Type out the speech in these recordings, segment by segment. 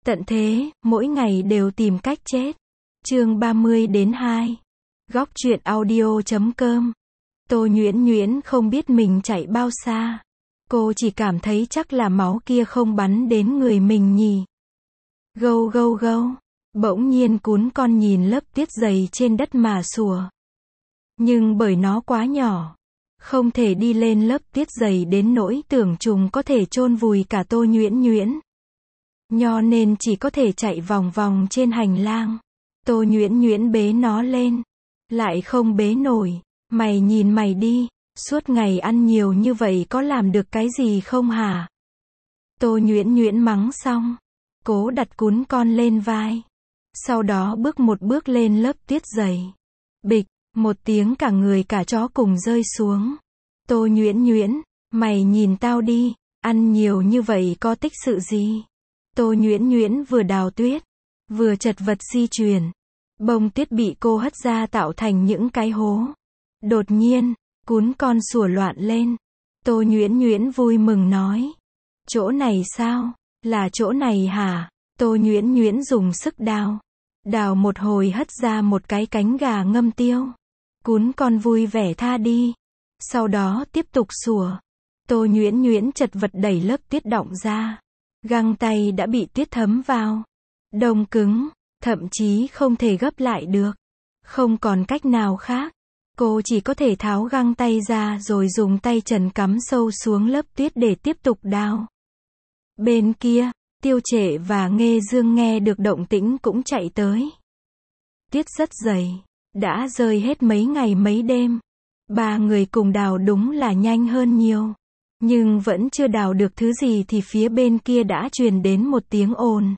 Tận thế, mỗi ngày đều tìm cách chết. Chương 30-2. Góc truyện audio.com. Tô Nhuyễn Nhuyễn không biết mình chạy bao xa. Cô chỉ cảm thấy chắc là máu kia không bắn đến người mình nhỉ. Gâu gâu gâu. Bỗng nhiên cún con nhìn lớp tuyết dày trên đất mà sủa. Nhưng bởi nó quá nhỏ, không thể đi lên lớp tuyết dày đến nỗi tưởng trùng có thể chôn vùi cả Tô Nhuyễn Nhuyễn. Nho nên chỉ có thể chạy vòng vòng trên hành lang. Tô Nhuyễn Nhuyễn bế nó lên. Lại không bế nổi. Mày nhìn mày đi, suốt ngày ăn nhiều như vậy có làm được cái gì không hả? Tô Nhuyễn Nhuyễn mắng xong, cố đặt cún con lên vai. Sau đó bước một bước lên lớp tuyết dày. Bịch, một tiếng cả người cả chó cùng rơi xuống. Tô Nhuyễn Nhuyễn, mày nhìn tao đi, ăn nhiều như vậy có tích sự gì? Tô Nhuyễn Nhuyễn vừa đào tuyết, vừa chật vật di chuyển. Bông tuyết bị cô hất ra tạo thành những cái hố. Đột nhiên, cún con sủa loạn lên. Tô Nhuyễn Nhuyễn vui mừng nói. Chỗ này sao? Là chỗ này hả? Tô Nhuyễn Nhuyễn dùng sức đào. Đào một hồi hất ra một cái cánh gà ngâm tiêu. Cún con vui vẻ tha đi. Sau đó tiếp tục sủa. Tô Nhuyễn Nhuyễn chật vật đẩy lớp tuyết đọng ra. Găng tay đã bị tuyết thấm vào. Đông cứng, thậm chí không thể gấp lại được. Không còn cách nào khác. Cô chỉ có thể tháo găng tay ra rồi dùng tay trần cắm sâu xuống lớp tuyết để tiếp tục đào. Bên kia, Tiêu Trệ và Nghê Dương nghe được động tĩnh cũng chạy tới. Tuyết rất dày, đã rơi hết mấy ngày mấy đêm. Ba người cùng đào đúng là nhanh hơn nhiều. Nhưng vẫn chưa đào được thứ gì thì phía bên kia đã truyền đến một tiếng ồn.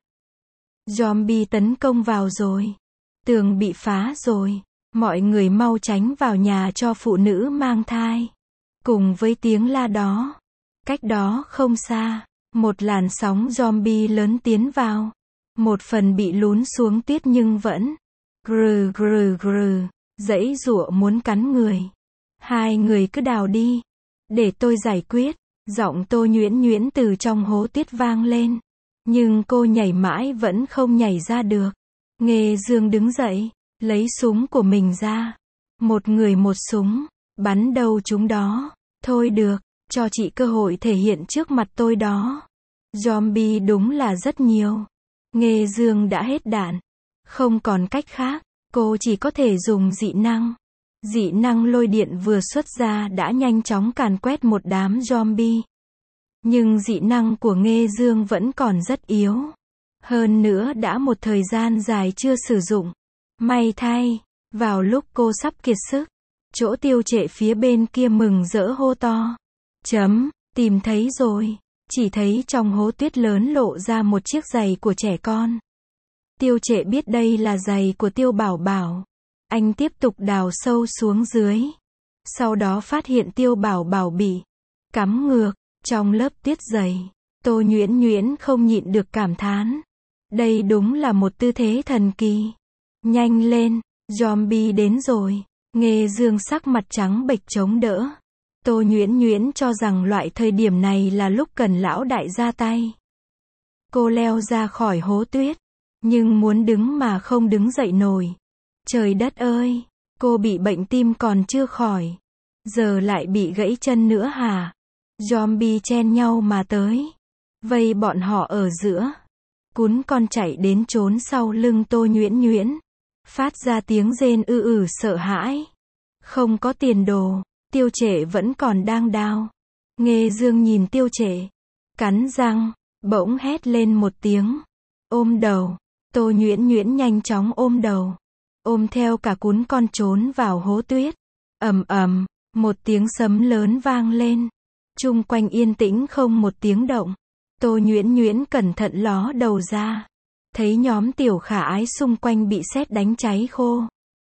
Zombie tấn công vào rồi. Tường bị phá rồi. Mọi người mau tránh vào nhà cho phụ nữ mang thai. Cùng với tiếng la đó, cách đó không xa, một làn sóng zombie lớn tiến vào. Một phần bị lún xuống tuyết nhưng vẫn grừ grừ grừ, giãy giụa muốn cắn người. Hai người cứ đào đi, để tôi giải quyết. Giọng Tô Nhuyễn Nhuyễn từ trong hố tuyết vang lên. Nhưng cô nhảy mãi vẫn không nhảy ra được. Nghê Dương đứng dậy, lấy súng của mình ra. Một người một súng, bắn đâu chúng đó. Thôi được, cho chị cơ hội thể hiện trước mặt tôi đó. Zombie đúng là rất nhiều. Nghê Dương đã hết đạn. Không còn cách khác, cô chỉ có thể dùng dị năng. Dị năng lôi điện vừa xuất ra đã nhanh chóng càn quét một đám zombie. Nhưng dị năng của Nghê Dương vẫn còn rất yếu. Hơn nữa đã một thời gian dài chưa sử dụng. May thay, vào lúc cô sắp kiệt sức, chỗ Tiêu Trệ phía bên kia mừng rỡ hô to. Tìm thấy rồi. Chỉ thấy trong hố tuyết lớn lộ ra một chiếc giày của trẻ con. Tiêu Trệ biết đây là giày của Tiêu Bảo Bảo. Anh tiếp tục đào sâu xuống dưới. Sau đó phát hiện Tiêu Bảo Bảo bị cắm ngược trong lớp tuyết dày. Tô Nhuyễn Nhuyễn không nhịn được cảm thán. Đây đúng là một tư thế thần kỳ. Nhanh lên, zombie đến rồi. Nghê Dương sắc mặt trắng bệch chống đỡ. Tô Nhuyễn Nhuyễn cho rằng loại thời điểm này là lúc cần lão đại ra tay. Cô leo ra khỏi hố tuyết, nhưng muốn đứng mà không đứng dậy nổi. Trời đất ơi, cô bị bệnh tim còn chưa khỏi. Giờ lại bị gãy chân nữa hả? Zombie chen nhau mà tới. Vây bọn họ ở giữa. Cún con chạy đến trốn sau lưng Tô Nhuyễn Nhuyễn. Phát ra tiếng rên sợ hãi. Không có tiền đồ. Tiêu Trệ vẫn còn đang đào. Nghê Dương nhìn Tiêu Trệ, cắn răng, bỗng hét lên một tiếng. Ôm đầu. Tô Nhuyễn Nhuyễn nhanh chóng ôm đầu. Ôm theo cả cún con trốn vào hố tuyết. Ầm ầm, một tiếng sấm lớn vang lên. Chung quanh yên tĩnh không một tiếng động. Tô Nhuyễn Nhuyễn cẩn thận ló đầu ra. Thấy nhóm tiểu khả ái xung quanh bị sét đánh cháy khô.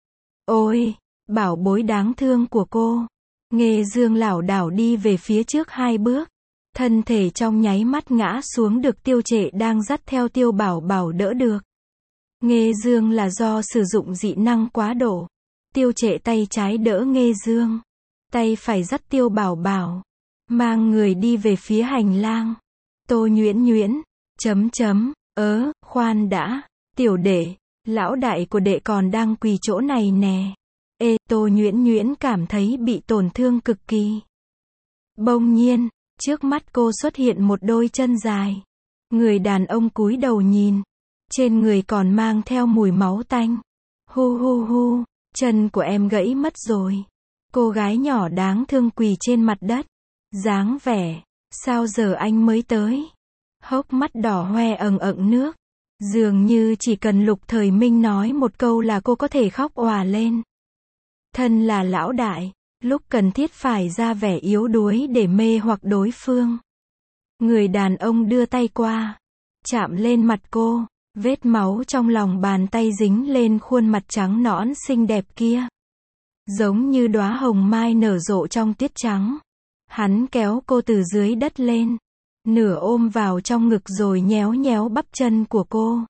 Ôi, bảo bối đáng thương của cô. Nghê Dương lảo đảo đi về phía trước 2 bước. Thân thể trong nháy mắt ngã xuống được Tiêu Trệ đang dắt theo Tiêu Bảo Bảo đỡ được. Nghê Dương là do sử dụng dị năng quá độ. Tiêu Trệ tay trái đỡ Nghê Dương. Tay phải dắt Tiêu Bảo Bảo. Mang người đi về phía hành lang. Tô Nhuyễn Nhuyễn. Khoan đã, tiểu đệ, lão đại của đệ còn đang quỳ chỗ này nè. Ê, Tô Nhuyễn Nhuyễn cảm thấy bị tổn thương cực kỳ. Bỗng nhiên, trước mắt cô xuất hiện một đôi chân dài. Người đàn ông cúi đầu nhìn. Trên người còn mang theo mùi máu tanh. Hu hu hu, chân của em gãy mất rồi. Cô gái nhỏ đáng thương quỳ trên mặt đất. Dáng vẻ, sao giờ anh mới tới? Hốc mắt đỏ hoe ẩn ẩn nước. Dường như chỉ cần Lục Thời Minh nói một câu là cô có thể khóc òa lên. Thân là lão đại, lúc cần thiết phải ra vẻ yếu đuối để mê hoặc đối phương. Người đàn ông đưa tay qua, chạm lên mặt cô, vết máu trong lòng bàn tay dính lên khuôn mặt trắng nõn xinh đẹp kia. Giống như đóa hồng mai nở rộ trong tuyết trắng. Hắn kéo cô từ dưới đất lên, nửa ôm vào trong ngực rồi nhéo nhéo bắp chân của cô.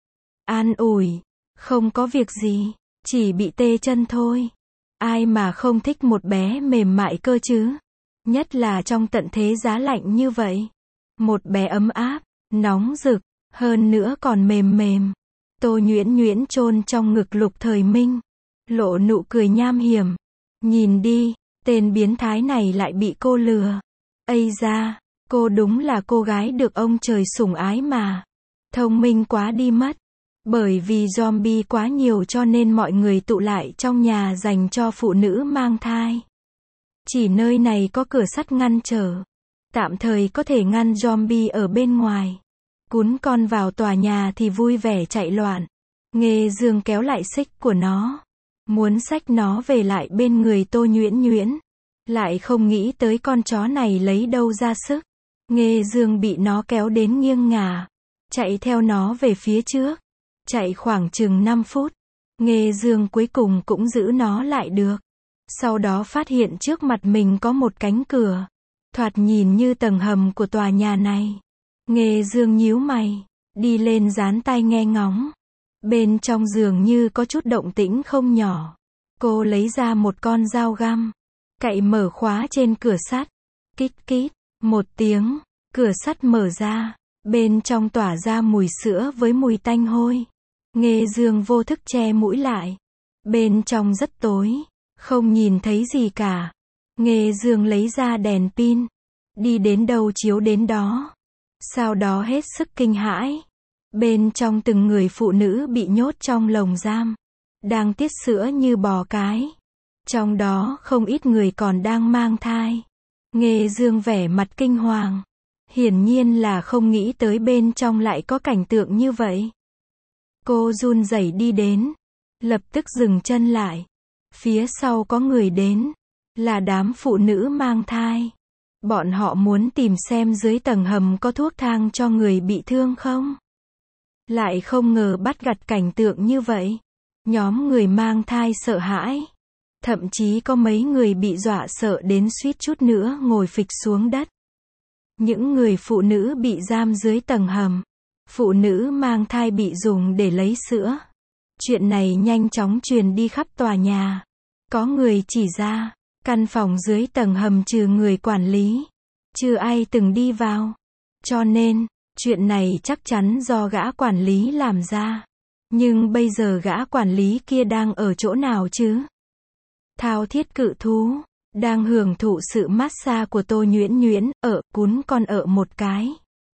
An ủi, không có việc gì, chỉ bị tê chân thôi. Ai mà không thích một bé mềm mại cơ chứ? Nhất là trong tận thế giá lạnh như vậy. Một bé ấm áp, nóng rực, hơn nữa còn mềm mềm. Tô Nhuyễn Nhuyễn chôn trong ngực Lục Thời Minh, lộ nụ cười nham hiểm. Nhìn đi, tên biến thái này lại bị cô lừa. Ây da, cô đúng là cô gái được ông trời sủng ái mà. Thông minh quá đi mất. Bởi vì zombie quá nhiều cho nên mọi người tụ lại trong nhà dành cho phụ nữ mang thai. Chỉ nơi này có cửa sắt ngăn trở. Tạm thời có thể ngăn zombie ở bên ngoài. Cún con vào tòa nhà thì vui vẻ chạy loạn. Nghê Dương kéo lại xích của nó. Muốn xách nó về lại bên người Tô Nhuyễn Nhuyễn. Lại không nghĩ tới con chó này lấy đâu ra sức. Nghê Dương bị nó kéo đến nghiêng ngả. Chạy theo nó về phía trước. Chạy khoảng chừng 5 phút. Nghê Dương cuối cùng cũng giữ nó lại được. Sau đó phát hiện trước mặt mình có một cánh cửa. Thoạt nhìn như tầng hầm của tòa nhà này. Nghê Dương nhíu mày. Đi lên dán tai nghe ngóng. Bên trong giường như có chút động tĩnh không nhỏ. Cô lấy ra một con dao găm. Cậy mở khóa trên cửa sắt. Kít kít. Một tiếng. Cửa sắt mở ra. Bên trong tỏa ra mùi sữa với mùi tanh hôi. Nghê Dương vô thức che mũi lại. Bên trong rất tối. Không nhìn thấy gì cả. Nghê Dương lấy ra đèn pin. Đi đến đâu chiếu đến đó. Sau đó hết sức kinh hãi. Bên trong từng người phụ nữ bị nhốt trong lồng giam. Đang tiết sữa như bò cái. Trong đó không ít người còn đang mang thai. Nghê Dương vẻ mặt kinh hoàng. Hiển nhiên là không nghĩ tới bên trong lại có cảnh tượng như vậy. Cô run rẩy đi đến. Lập tức dừng chân lại. Phía sau có người đến. Là đám phụ nữ mang thai. Bọn họ muốn tìm xem dưới tầng hầm có thuốc thang cho người bị thương không. Lại không ngờ bắt gặp cảnh tượng như vậy. Nhóm người mang thai sợ hãi. Thậm chí có mấy người bị dọa sợ đến suýt chút nữa ngồi phịch xuống đất. Những người phụ nữ bị giam dưới tầng hầm. Phụ nữ mang thai bị dùng để lấy sữa. Chuyện này nhanh chóng truyền đi khắp tòa nhà. Có người chỉ ra, căn phòng dưới tầng hầm trừ người quản lý. Chưa ai từng đi vào. Cho nên, chuyện này chắc chắn do gã quản lý làm ra. Nhưng bây giờ gã quản lý kia đang ở chỗ nào chứ? Thao thiết cự thú, đang hưởng thụ sự massage của Tô Nhuyễn Nhuyễn, cún con một cái.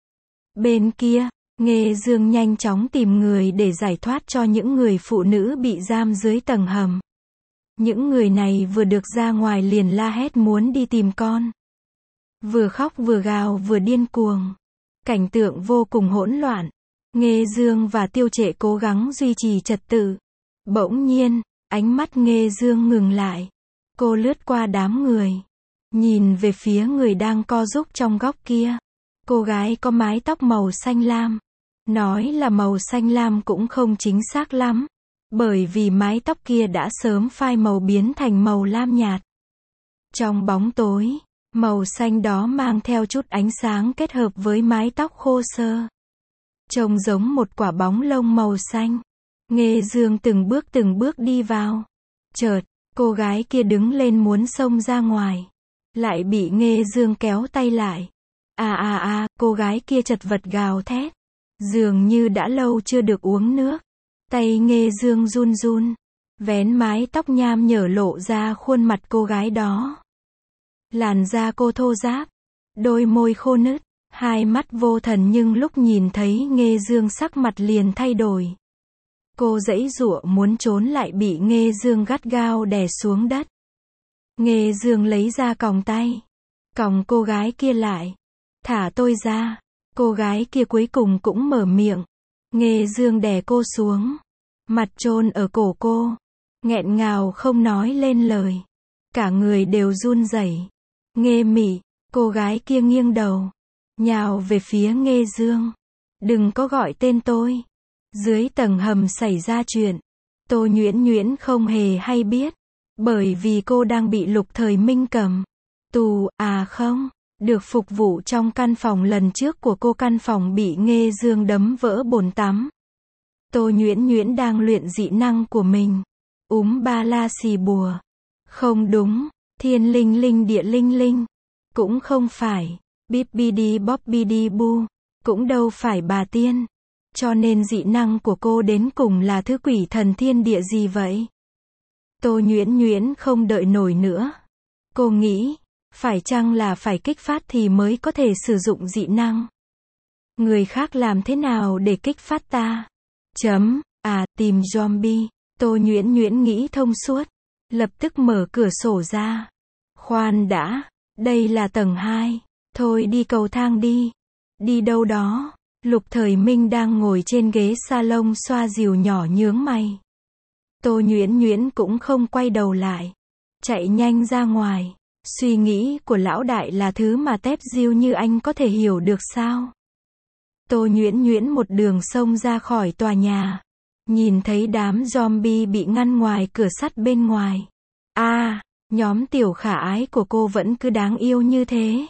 Bên kia, Nghê Dương nhanh chóng tìm người để giải thoát cho những người phụ nữ bị giam dưới tầng hầm. Những người này vừa được ra ngoài liền la hét muốn đi tìm con. Vừa khóc vừa gào vừa điên cuồng. Cảnh tượng vô cùng hỗn loạn. Nghê Dương và Tiêu Trệ cố gắng duy trì trật tự. Bỗng nhiên, ánh mắt Nghê Dương ngừng lại. Cô lướt qua đám người. Nhìn về phía người đang co rúm trong góc kia. Cô gái có mái tóc màu xanh lam. Nói là màu xanh lam cũng không chính xác lắm. Bởi vì mái tóc kia đã sớm phai màu biến thành màu lam nhạt. Trong bóng tối, màu xanh đó mang theo chút ánh sáng kết hợp với mái tóc khô sơ. Trông giống một quả bóng lông màu xanh. Nghê Dương từng bước đi vào. Chợt, cô gái kia đứng lên muốn xông ra ngoài. Lại bị Nghê Dương kéo tay lại. Cô gái kia chật vật gào thét. Dường như đã lâu chưa được uống nước. Tay Nghê Dương run run, vén mái tóc nham nhở lộ ra khuôn mặt cô gái đó. Làn da cô thô ráp, đôi môi khô nứt, hai mắt vô thần nhưng lúc nhìn thấy Nghê Dương sắc mặt liền thay đổi. Cô giãy giụa muốn trốn lại bị Nghê Dương gắt gao đè xuống đất. Nghê Dương lấy ra còng tay, còng cô gái kia lại. Thả tôi ra. Cô gái kia cuối cùng cũng mở miệng. Nghê Dương đè cô xuống, mặt chôn ở cổ cô, nghẹn ngào không nói lên lời. Cả người đều run rẩy. Nghê Mị, cô gái kia nghiêng đầu, nhào về phía Nghê Dương. Đừng có gọi tên tôi. Dưới tầng hầm xảy ra chuyện. Tô Nhuyễn Nhuyễn không hề hay biết. Bởi vì cô đang bị Lục Thời Minh cầm tù, không, được phục vụ trong căn phòng lần trước của cô, căn phòng bị Nghê Dương đấm vỡ bồn tắm. Tô Nhuyễn Nhuyễn đang luyện dị năng của mình. Ba la xì bùa. Không đúng, thiên linh linh địa linh linh. Cũng không phải, bíp bóp bu. Cũng đâu phải bà tiên. Cho nên dị năng của cô đến cùng là thứ quỷ thần thiên địa gì vậy? Tô Nhuyễn Nhuyễn không đợi nổi nữa. Cô nghĩ, phải chăng là phải kích phát thì mới có thể sử dụng dị năng? Người khác làm thế nào để kích phát ta? Tìm zombie. Tô Nhuyễn Nhuyễn nghĩ thông suốt. Lập tức mở cửa sổ ra. Khoan đã, đây là tầng 2. Thôi đi cầu thang đi. Đi đâu đó? Lục Thời Minh đang ngồi trên ghế salon xoa dìu nhỏ nhướng mày. Tô Nhuyễn Nhuyễn cũng không quay đầu lại. Chạy nhanh ra ngoài. Suy nghĩ của lão đại là thứ mà tép diêu như anh có thể hiểu được sao? Tô Nhuyễn Nhuyễn một đường xông ra khỏi tòa nhà. Nhìn thấy đám zombie bị ngăn ngoài cửa sắt bên ngoài. Nhóm Tiểu Khả Ái của cô vẫn cứ đáng yêu như thế.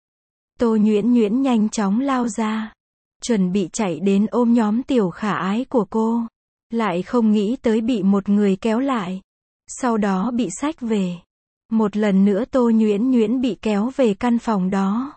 Tô Nhuyễn Nhuyễn nhanh chóng lao ra. Chuẩn bị chạy đến ôm nhóm Tiểu Khả Ái của cô. Lại không nghĩ tới bị một người kéo lại. Sau đó bị xách về. Một lần nữa Tô Nhuyễn Nhuyễn bị kéo về căn phòng đó.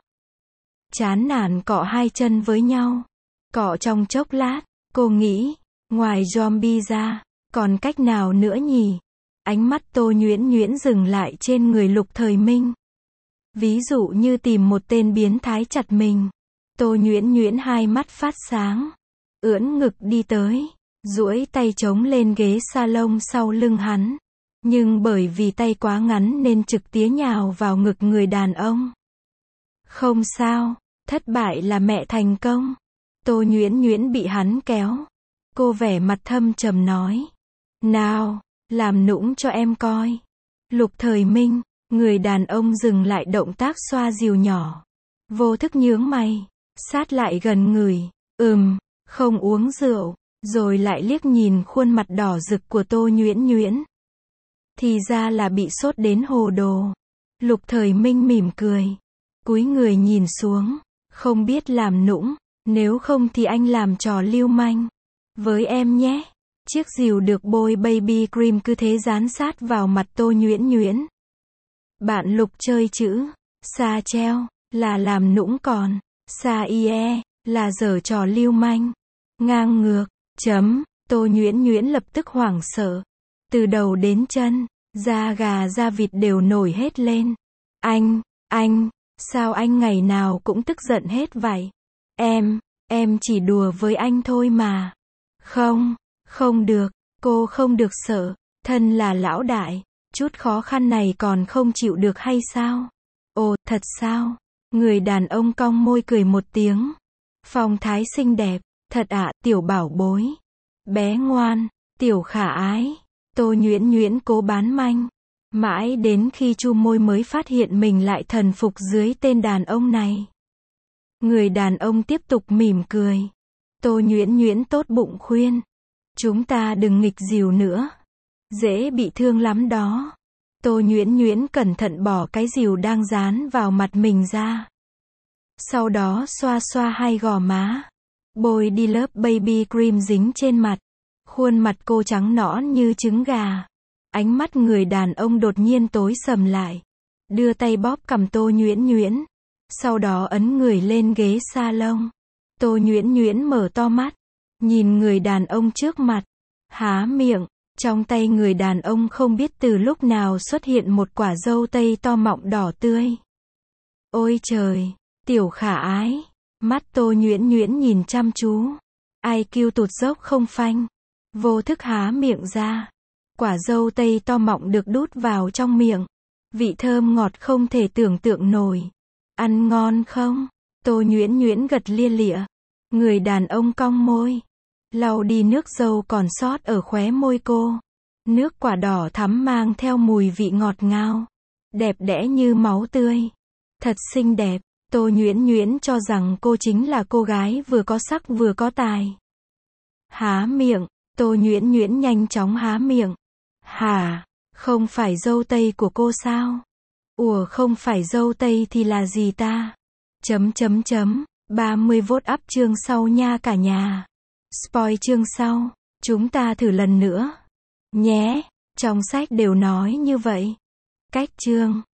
Chán nản cọ hai chân với nhau. Cọ trong chốc lát, cô nghĩ, ngoài zombie ra, còn cách nào nữa nhỉ? Ánh mắt Tô Nhuyễn Nhuyễn dừng lại trên người Lục Thời Minh. Ví dụ như tìm một tên biến thái chặt mình. Tô Nhuyễn Nhuyễn hai mắt phát sáng. Ưỡn ngực đi tới. Duỗi tay chống lên ghế salon sau lưng hắn. Nhưng bởi vì tay quá ngắn nên trực tía nhào vào ngực người đàn ông. Không sao, thất bại là mẹ thành công. Tô Nhuyễn Nhuyễn bị hắn kéo. Cô vẻ mặt thâm trầm nói. Nào, làm nũng cho em coi. Lục Thời Minh, người đàn ông dừng lại động tác xoa dìu nhỏ. Vô thức nhướng mày, sát lại gần người. Không uống rượu. Rồi lại liếc nhìn khuôn mặt đỏ rực của Tô Nhuyễn Nhuyễn. Thì ra là bị sốt đến hồ đồ. Lục Thời Minh mỉm cười. Cúi người nhìn xuống. Không biết làm nũng. Nếu không thì anh làm trò lưu manh với em nhé. Chiếc dìu được bôi baby cream cứ thế dán sát vào mặt Tô Nhuyễn Nhuyễn. Bạn Lục chơi chữ. Sa treo là làm nũng, còn sa ie là giở trò lưu manh. Ngang ngược. Tô Nhuyễn Nhuyễn lập tức hoảng sợ. Từ đầu đến chân, da gà da vịt đều nổi hết lên. Anh, sao anh ngày nào cũng tức giận hết vậy? Em chỉ đùa với anh thôi mà. Không được, cô không được sợ. Thân là lão đại, chút khó khăn này còn không chịu được hay sao? Ồ, thật sao? Người đàn ông cong môi cười một tiếng. Phong thái xinh đẹp. Thật ạ, tiểu bảo bối. Bé ngoan, Tiểu Khả Ái. Tô Nhuyễn Nhuyễn cố bán manh. Mãi đến khi chu môi mới phát hiện mình lại thần phục dưới tên đàn ông này. Người đàn ông tiếp tục mỉm cười. Tô Nhuyễn Nhuyễn tốt bụng khuyên. Chúng ta đừng nghịch dìu nữa. Dễ bị thương lắm đó. Tô Nhuyễn Nhuyễn cẩn thận bỏ cái dìu đang dán vào mặt mình ra. Sau đó xoa xoa hai gò má. Bôi đi lớp baby cream dính trên mặt. Khuôn mặt cô trắng nõn như trứng gà. Ánh mắt người đàn ông đột nhiên tối sầm lại. Đưa tay bóp cằm Tô Nhuyễn Nhuyễn. Sau đó ấn người lên ghế salon. Tô Nhuyễn Nhuyễn mở to mắt, nhìn người đàn ông trước mặt, há miệng, trong tay người đàn ông không biết từ lúc nào xuất hiện một quả dâu tây to mọng đỏ tươi. Ôi trời, tiểu khả ái, mắt Tô Nhuyễn Nhuyễn nhìn chăm chú, IQ tụt dốc không phanh, vô thức há miệng ra. Quả dâu tây to mọng được đút vào trong miệng, vị thơm ngọt không thể tưởng tượng nổi. Ăn ngon không? Tô Nhuyễn Nhuyễn gật lia lịa. Người đàn ông cong môi, lau đi nước dâu còn sót ở khóe môi cô. Nước quả đỏ thắm mang theo mùi vị ngọt ngào, đẹp đẽ như máu tươi. Thật xinh đẹp. Tô Nhuyễn Nhuyễn cho rằng cô chính là cô gái vừa có sắc vừa có tài. Há miệng, Tô Nhuyễn Nhuyễn nhanh chóng há miệng. Hả? Không phải dâu tây của cô sao? Ủa không phải dâu tây thì là gì ta? 30V up chương sau nha cả nhà. Spoil chương sau. Chúng ta thử lần nữa. Nhé. Trong sách đều nói như vậy. Cách chương.